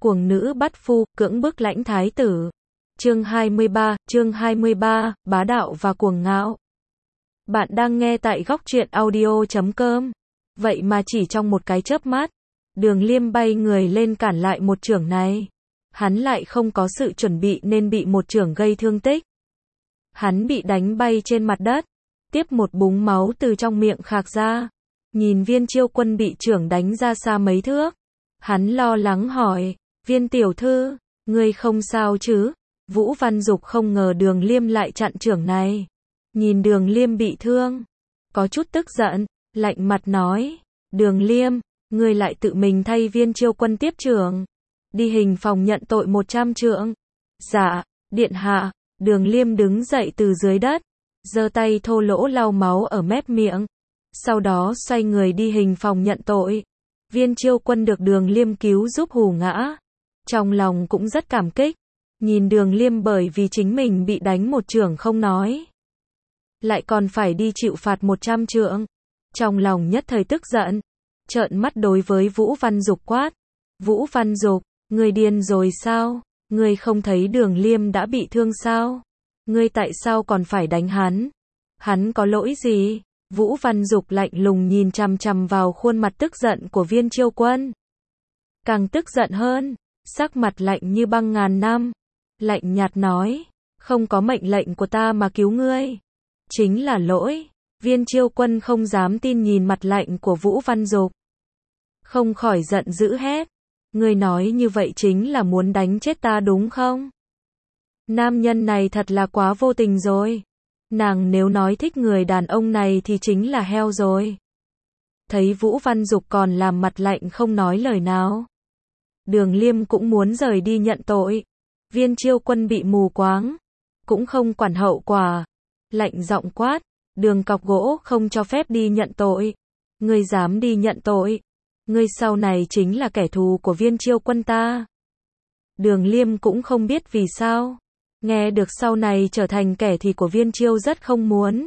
Cuồng nữ bắt phu, cưỡng bức lãnh thái tử. Chương 23, bá đạo và cuồng ngạo. Bạn đang nghe tại góc truyện audio.com. Vậy mà chỉ trong một cái chớp mắt, Đường Liêm bay người lên cản lại một chưởng này. Hắn lại không có sự chuẩn bị nên bị một chưởng gây thương tích. Hắn bị đánh bay trên mặt đất, tiếp một búng máu từ trong miệng khạc ra. Nhìn Viên Chiêu Quân bị chưởng đánh ra xa mấy thước, hắn lo lắng hỏi, Viên tiểu thư, ngươi không sao chứ? Vũ Văn Dục không ngờ Đường Liêm lại chặn chưởng này. Nhìn Đường Liêm bị thương, có chút tức giận, lạnh mặt nói, Đường Liêm, ngươi lại tự mình thay Viên Chiêu Quân tiếp chưởng, đi hình phòng nhận tội 100 trượng. Dạ, điện hạ. Đường Liêm đứng dậy từ dưới đất, giơ tay thô lỗ lau máu ở mép miệng, sau đó xoay người đi hình phòng nhận tội. Viên Chiêu Quân được Đường Liêm cứu giúp hù ngã, trong lòng cũng rất cảm kích. Nhìn Đường Liêm bởi vì chính mình bị đánh một chưởng không nói, lại còn phải đi chịu phạt 100 trượng, trong lòng nhất thời tức giận, trợn mắt đối với Vũ Văn Dục quát, Vũ Văn Dục, ngươi điên rồi sao? Ngươi không thấy Đường Liêm đã bị thương sao? Ngươi tại sao còn phải đánh hắn? Hắn có lỗi gì? Vũ Văn Dục lạnh lùng nhìn chằm chằm vào khuôn mặt tức giận của Viên Chiêu Quân. Càng tức giận hơn, sắc mặt lạnh như băng ngàn năm. Lạnh nhạt nói, không có mệnh lệnh của ta mà cứu ngươi, chính là lỗi. Viên Chiêu Quân không dám tin nhìn mặt lạnh của Vũ Văn Dục, không khỏi giận dữ hét. Ngươi nói như vậy chính là muốn đánh chết ta đúng không? Nam nhân này thật là quá vô tình rồi. Nàng nếu nói thích người đàn ông này thì chính là heo rồi. Thấy Vũ Văn Dục còn làm mặt lạnh không nói lời nào, Đường Liêm cũng muốn rời đi nhận tội. Viên Chiêu Quân bị mù quáng, cũng không quản hậu quả, lạnh giọng quát, Đường Cọc Gỗ không cho phép đi nhận tội. Ngươi dám đi nhận tội, ngươi sau này chính là kẻ thù của Viên Chiêu Quân ta. Đường Liêm cũng không biết vì sao, nghe được sau này trở thành kẻ thù của Viên Chiêu rất không muốn.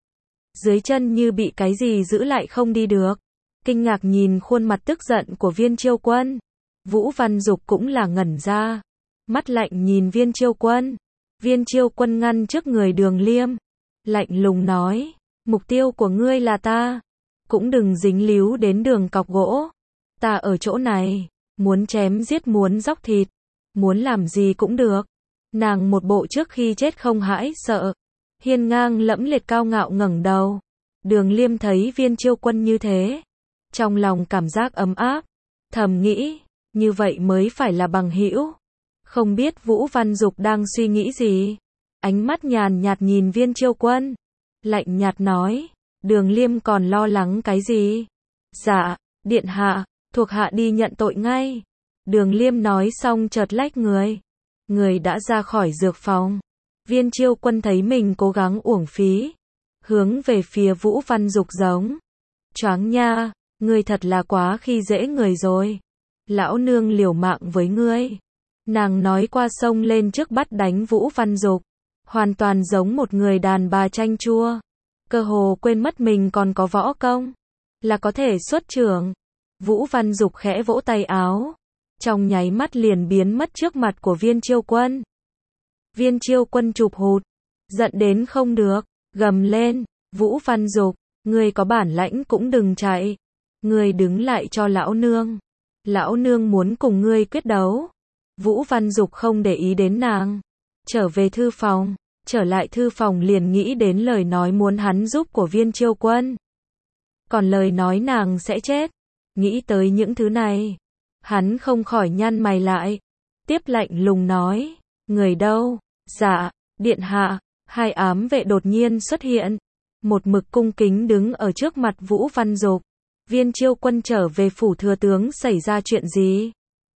Dưới chân như bị cái gì giữ lại không đi được, kinh ngạc nhìn khuôn mặt tức giận của Viên Chiêu Quân. Vũ Văn Dục cũng là ngẩn ra, mắt lạnh nhìn Viên Chiêu Quân. Viên Chiêu Quân ngăn trước người Đường Liêm, lạnh lùng nói, mục tiêu của ngươi là ta, cũng đừng dính líu đến Đường Cọc Gỗ. Ta ở chỗ này, muốn chém giết muốn róc thịt, muốn làm gì cũng được. Nàng một bộ trước khi chết không hãi sợ, hiên ngang lẫm liệt cao ngạo ngẩng đầu. Đường Liêm thấy Viên Chiêu Quân như thế, trong lòng cảm giác ấm áp, thầm nghĩ, như vậy mới phải là bằng hữu. Không biết Vũ Văn Dục đang suy nghĩ gì, ánh mắt nhàn nhạt nhìn Viên Chiêu Quân, lạnh nhạt nói, Đường Liêm còn lo lắng cái gì? Dạ, điện hạ, thuộc hạ đi nhận tội ngay. Đường Liêm nói xong chợt lách người. Người đã ra khỏi dược phòng. Viên Chiêu Quân thấy mình cố gắng uổng phí, hướng về phía Vũ Văn Dục giống, choáng nha, ngươi thật là quá khi dễ người rồi. Lão nương liều mạng với ngươi. Nàng nói qua sông lên trước bắt đánh Vũ Văn Dục, hoàn toàn giống một người đàn bà chanh chua, cơ hồ quên mất mình còn có võ công, là có thể xuất chưởng. Vũ Văn Dục khẽ vỗ tay áo, trong nháy mắt liền biến mất trước mặt của Viên Chiêu Quân. Viên Chiêu Quân chụp hụt, giận đến không được, gầm lên, Vũ Văn Dục, ngươi có bản lãnh cũng đừng chạy, ngươi đứng lại cho lão nương. Lão nương muốn cùng ngươi quyết đấu. Vũ Văn Dục không để ý đến nàng, trở về thư phòng, trở lại thư phòng liền nghĩ đến lời nói muốn hắn giúp của Viên Chiêu Quân. Còn lời nói nàng sẽ chết, nghĩ tới những thứ này, hắn không khỏi nhăn mày lại, tiếp lạnh lùng nói, người đâu? Dạ, điện hạ. Hai ám vệ đột nhiên xuất hiện, một mực cung kính đứng ở trước mặt Vũ Văn Dục. Viên Chiêu Quân trở về phủ thừa tướng xảy ra chuyện gì?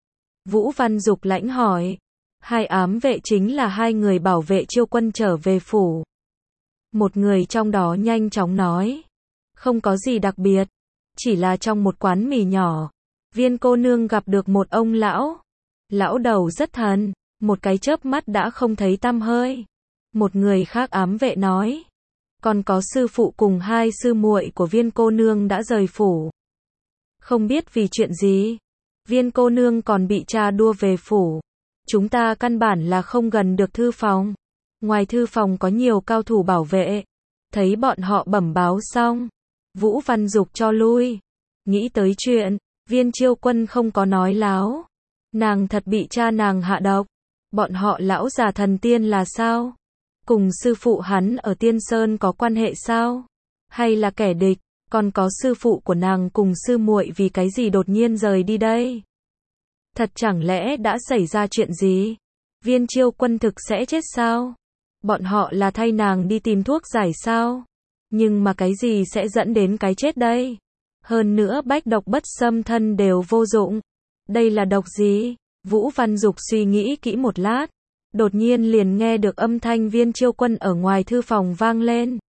Vũ Văn Dục lãnh hỏi. Hai ám vệ chính là hai người bảo vệ Chiêu Quân trở về phủ. Một người trong đó nhanh chóng nói, không có gì đặc biệt, chỉ là trong một quán mì nhỏ, Viên cô nương gặp được một ông lão. Lão đầu rất thần, một cái chớp mắt đã không thấy tăm hơi. Một người khác ám vệ nói, còn có sư phụ cùng hai sư muội của Viên cô nương đã rời phủ. Không biết vì chuyện gì. Viên cô nương còn bị cha đua về phủ. Chúng ta căn bản là không gần được thư phòng. Ngoài thư phòng có nhiều cao thủ bảo vệ. Thấy bọn họ bẩm báo xong, Vũ Văn Dục cho lui. Nghĩ tới chuyện, Viên Chiêu Quân không có nói láo. Nàng thật bị cha nàng hạ độc. Bọn họ lão già thần tiên là sao? Cùng sư phụ hắn ở Tiên Sơn có quan hệ sao? Hay là kẻ địch? Còn có sư phụ của nàng cùng sư muội vì cái gì đột nhiên rời đi đây? Thật chẳng lẽ đã xảy ra chuyện gì? Viên Chiêu Quân thực sẽ chết sao? Bọn họ là thay nàng đi tìm thuốc giải sao? Nhưng mà cái gì sẽ dẫn đến cái chết đây? Hơn nữa bách độc bất xâm thân đều vô dụng. Đây là độc gì? Vũ Văn Dục suy nghĩ kỹ một lát. Đột nhiên liền nghe được âm thanh Viên Chiêu Quân ở ngoài thư phòng vang lên.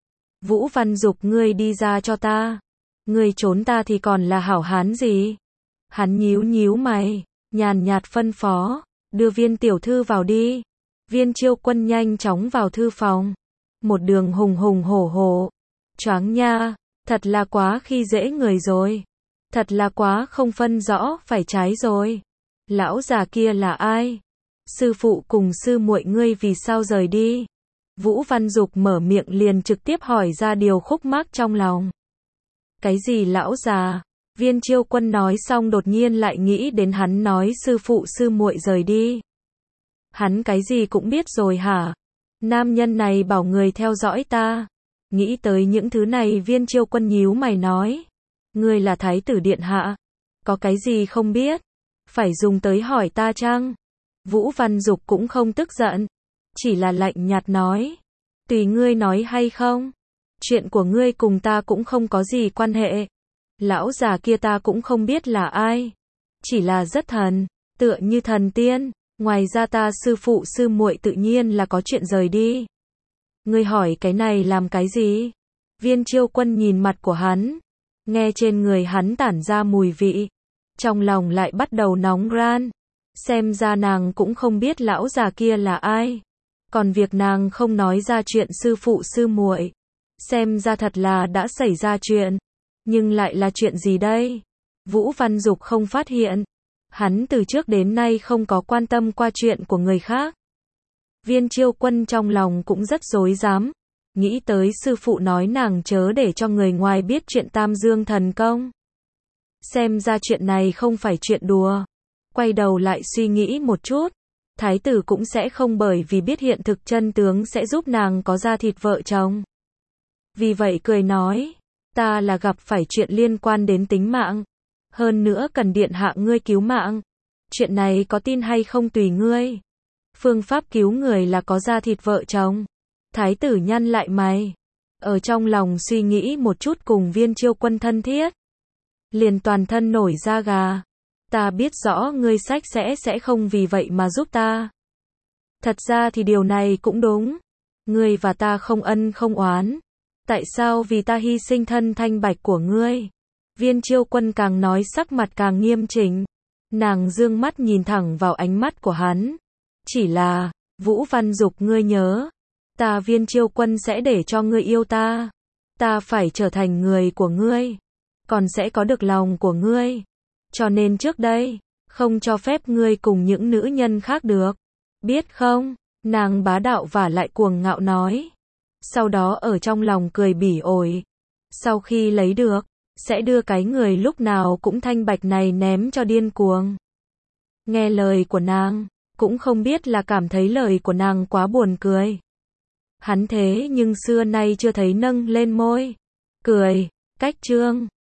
Vũ Văn Dục, ngươi đi ra cho ta. Ngươi trốn ta thì còn là hảo hán gì? Hắn nhíu nhíu mày, nhàn nhạt phân phó, đưa Viên tiểu thư vào đi. Viên Chiêu Quân nhanh chóng vào thư phòng. Một đường hùng hùng hổ hổ. Choáng nha, thật là quá khi dễ người rồi. Thật là quá không phân rõ phải trái rồi. Lão già kia là ai? Sư phụ cùng sư muội ngươi vì sao rời đi? Vũ Văn Dục mở miệng liền trực tiếp hỏi ra điều khúc mắc trong lòng. Cái gì lão già? Viên Chiêu Quân nói xong đột nhiên lại nghĩ đến hắn nói sư phụ sư muội rời đi. Hắn cái gì cũng biết rồi hả? Nam nhân này bảo người theo dõi ta. Nghĩ tới những thứ này Viên Chiêu Quân nhíu mày nói. Ngươi là thái tử điện hạ. Có cái gì không biết? Phải dùng tới hỏi ta chăng? Vũ Văn Dục cũng không tức giận. Chỉ là lạnh nhạt nói. Tùy ngươi nói hay không. Chuyện của ngươi cùng ta cũng không có gì quan hệ. Lão già kia ta cũng không biết là ai. Chỉ là rất thần, tựa như thần tiên. Ngoài ra ta sư phụ sư muội tự nhiên là có chuyện rời đi. Ngươi hỏi cái này làm cái gì? Viên Chiêu Quân nhìn mặt của hắn. Nghe trên người hắn tản ra mùi vị. Trong lòng lại bắt đầu nóng ran. Xem ra nàng cũng không biết lão già kia là ai. Còn việc nàng không nói ra chuyện sư phụ sư muội, xem ra thật là đã xảy ra chuyện. Nhưng lại là chuyện gì đây? Vũ Văn Dục không phát hiện. Hắn từ trước đến nay không có quan tâm qua chuyện của người khác. Viên Chiêu Quân trong lòng cũng rất rối rắm. Nghĩ tới sư phụ nói nàng chớ để cho người ngoài biết chuyện Tam Dương thần công. Xem ra chuyện này không phải chuyện đùa. Quay đầu lại suy nghĩ một chút. Thái tử cũng sẽ không bởi vì biết hiện thực chân tướng sẽ giúp nàng có ra thịt vợ chồng. Vì vậy cười nói. Ta là gặp phải chuyện liên quan đến tính mạng. Hơn nữa cần điện hạ ngươi cứu mạng. Chuyện này có tin hay không tùy ngươi. Phương pháp cứu người là có ra thịt vợ chồng. Thái tử nhăn lại mày. Ở trong lòng suy nghĩ một chút cùng Viên Chiêu Quân thân thiết. Liền toàn thân nổi da gà. Ta biết rõ ngươi sách sẽ không vì vậy mà giúp ta. Thật ra thì điều này cũng đúng. Ngươi và ta không ân không oán. Tại sao vì ta hy sinh thân thanh bạch của ngươi? Viên Chiêu Quân càng nói sắc mặt càng nghiêm chỉnh. Nàng dương mắt nhìn thẳng vào ánh mắt của hắn. Chỉ là, Vũ Văn Dục ngươi nhớ. Ta Viên Chiêu Quân sẽ để cho ngươi yêu ta. Ta phải trở thành người của ngươi. Còn sẽ có được lòng của ngươi. Cho nên trước đây, không cho phép ngươi cùng những nữ nhân khác được. Biết không? Nàng bá đạo và lại cuồng ngạo nói. Sau đó ở trong lòng cười bỉ ổi. Sau khi lấy được, sẽ đưa cái người lúc nào cũng thanh bạch này ném cho điên cuồng. Nghe lời của nàng, cũng không biết là cảm thấy lời của nàng quá buồn cười. Hắn thế nhưng xưa nay chưa thấy nâng lên môi. Cười, cách chương.